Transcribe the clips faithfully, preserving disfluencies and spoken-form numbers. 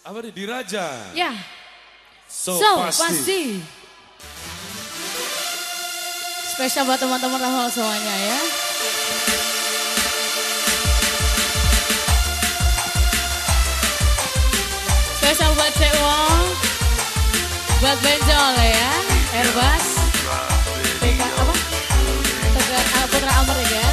Apa nih, Diraja? Ya. So, so pasti. pasti. Spesial buat teman-teman Rahul semuanya ya. Spesial buat Cek Wong. Buat Benjol ya. Airbus. Teka apa? Teka Putra Amrik ya.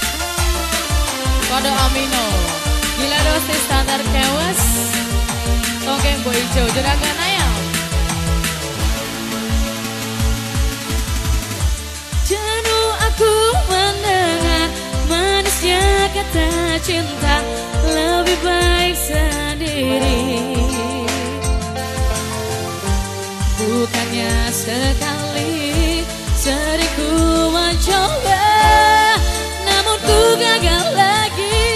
Kode Amino. Gila dosis standar kewas. Tongkeng Boy Ijo. Juragan ayam. Jenuh aku mendengar manisnya kata cinta, lebih baik sendiri. Bukannya sekali sering ku mencoba, namun ku gagal lagi.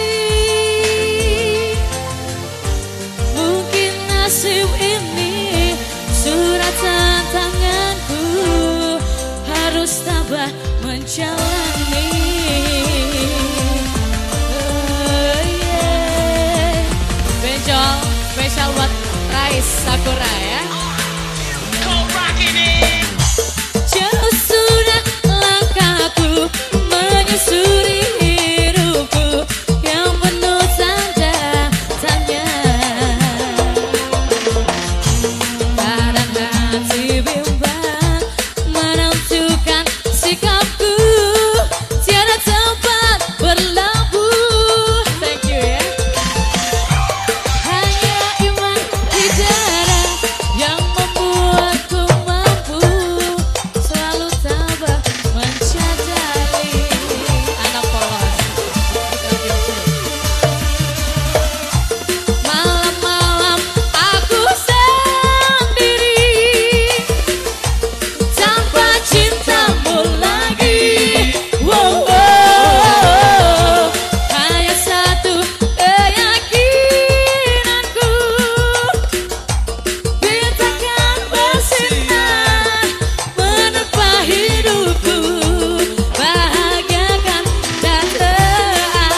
Mungkin nasib ini suratan tanganku, harus tabah menjalani. Oh, yeah. Benjol spesial buat Rais Sakura ya. Jauh sudah langkahku menyusuri hidupku yang penuh tanda tanya. Kadang hati bimbang menentukan sikapku, tiada tempat berlabuh. Thank you ya. Hanya iman di dada yang membuatku mampu selalu tabah mencadari. Anak polos. Malam-malam aku sendiri tanpa cintamu lagi. Wow, wow. Hanya satu keyakinanku, bintangkan bersinar menerpa hidupku, bahagiakan datang.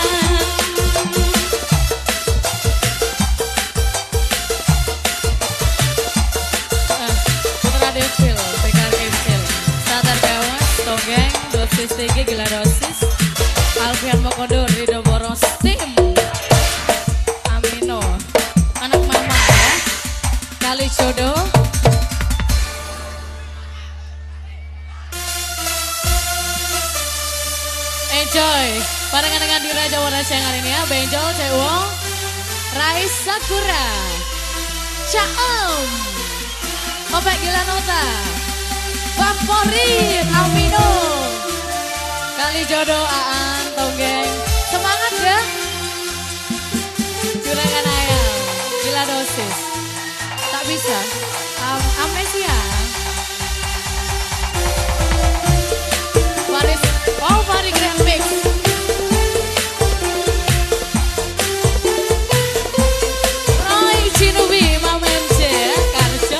Putra Devil, P K Kecil, Standar Kewas, Tonggeng, dosis tinggi gila dosis, Alfian Mokodur, Rido Boros, Tim, Amino, anak mama ya, Kali Jodoh, enjoy, barengan dengan Diraja Warna siang hari ini ya, Benjol, Cewong, Rais Sakura, Caom. Kopek Gila Nota, Favorit Amino, Kali Jodoh Aan, Tonggeng, semangat ya. Juragan ayam, gila dosis, tak bisa, Am amnesia. Faris, oh Faris Grand Mix. Roy Cinubi, Mamen C, Karjo.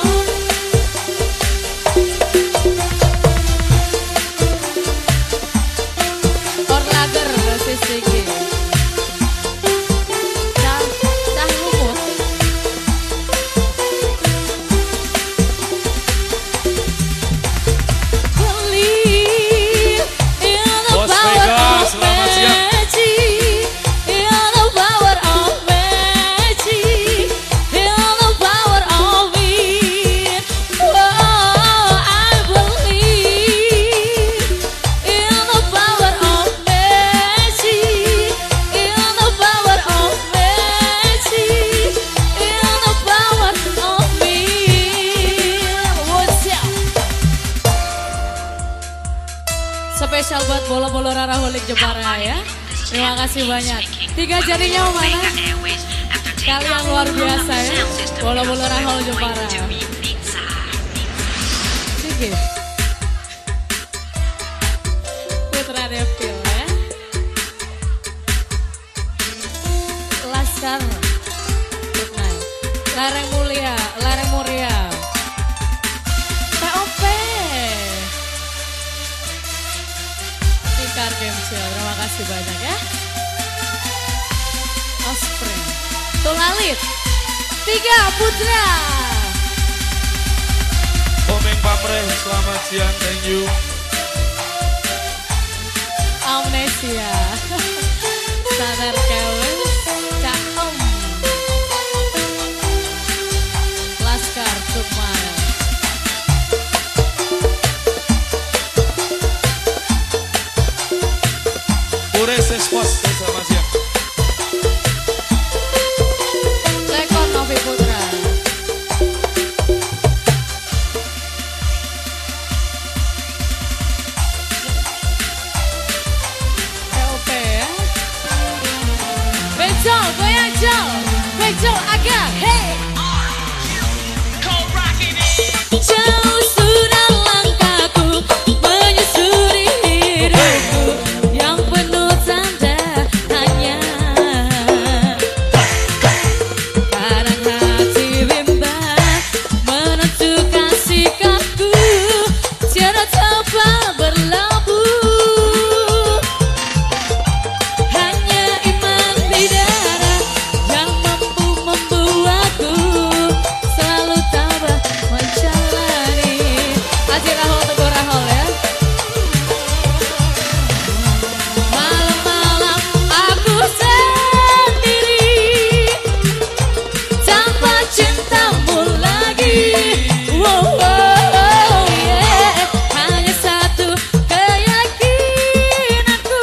Orlager dosis tinggi. Dah, dah lumut. Believe in the Bos power Vega, of selamat siang. magic, in the power of magic, in the power of it. Oh, I believe in the power of magic, in the power of magic, in the power of me. What's up? Spesial buat bola-bola Raraholik Jepara ya. Terima kasih banyak. Tiga jarinya mana? Kalian luar biasa ya. Bola-bola Rahol Jepara. Sikit. Putra Devil ya. Laskar. Good night. Lereng Mulia, Lereng Muria. T O P. Tikar Gemsel, terima kasih banyak ya. Osprey. Tulalit. Tiga Putra. Komeng Pamreh, selamat siang, thank you. Amnesia. Sadar kewes, cakom. Laskar Sukmana. Ures Espos, selamat siang. Lekon Novi Putra. P O P ya. Bejo, goyang Jo. Bejo agak, hey. Jauh sudah langkahku menyusuri hidupku yang penuh tanda tanya. Kadang hati bimbang menentukan sikapku, tiada tempat berlabuh. Hanya iman di dada yang mampu membuatku selalu tabah menjalani. Aji Rahul Teguh Rahul ya. Malam-malam aku sendiri tanpa cintamu lagi. Wow, wow, yeah. Hanya satu keyakinanku,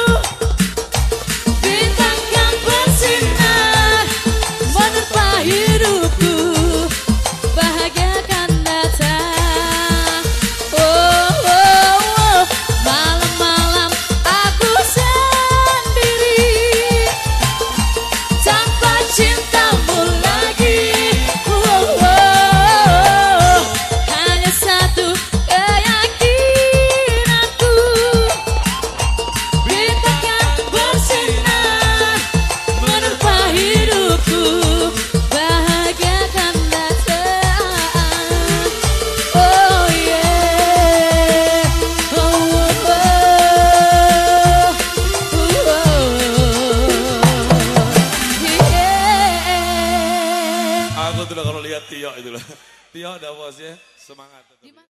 bintang yang bersinar menerpa hidupku, bahagia akan datang. Oh, oh, oh. Malam-malam aku sendiri tanpa cintamu lagi. Oh, oh, oh. Hanya satu keyakinanku, bintang yang bersinar menerpa hidupku, bahagia akan datang. Oh yeah, oh, oh, oh, yeah. Aku tuh kalau lihat Tio itu lah. Tio ada bos ya, semangat.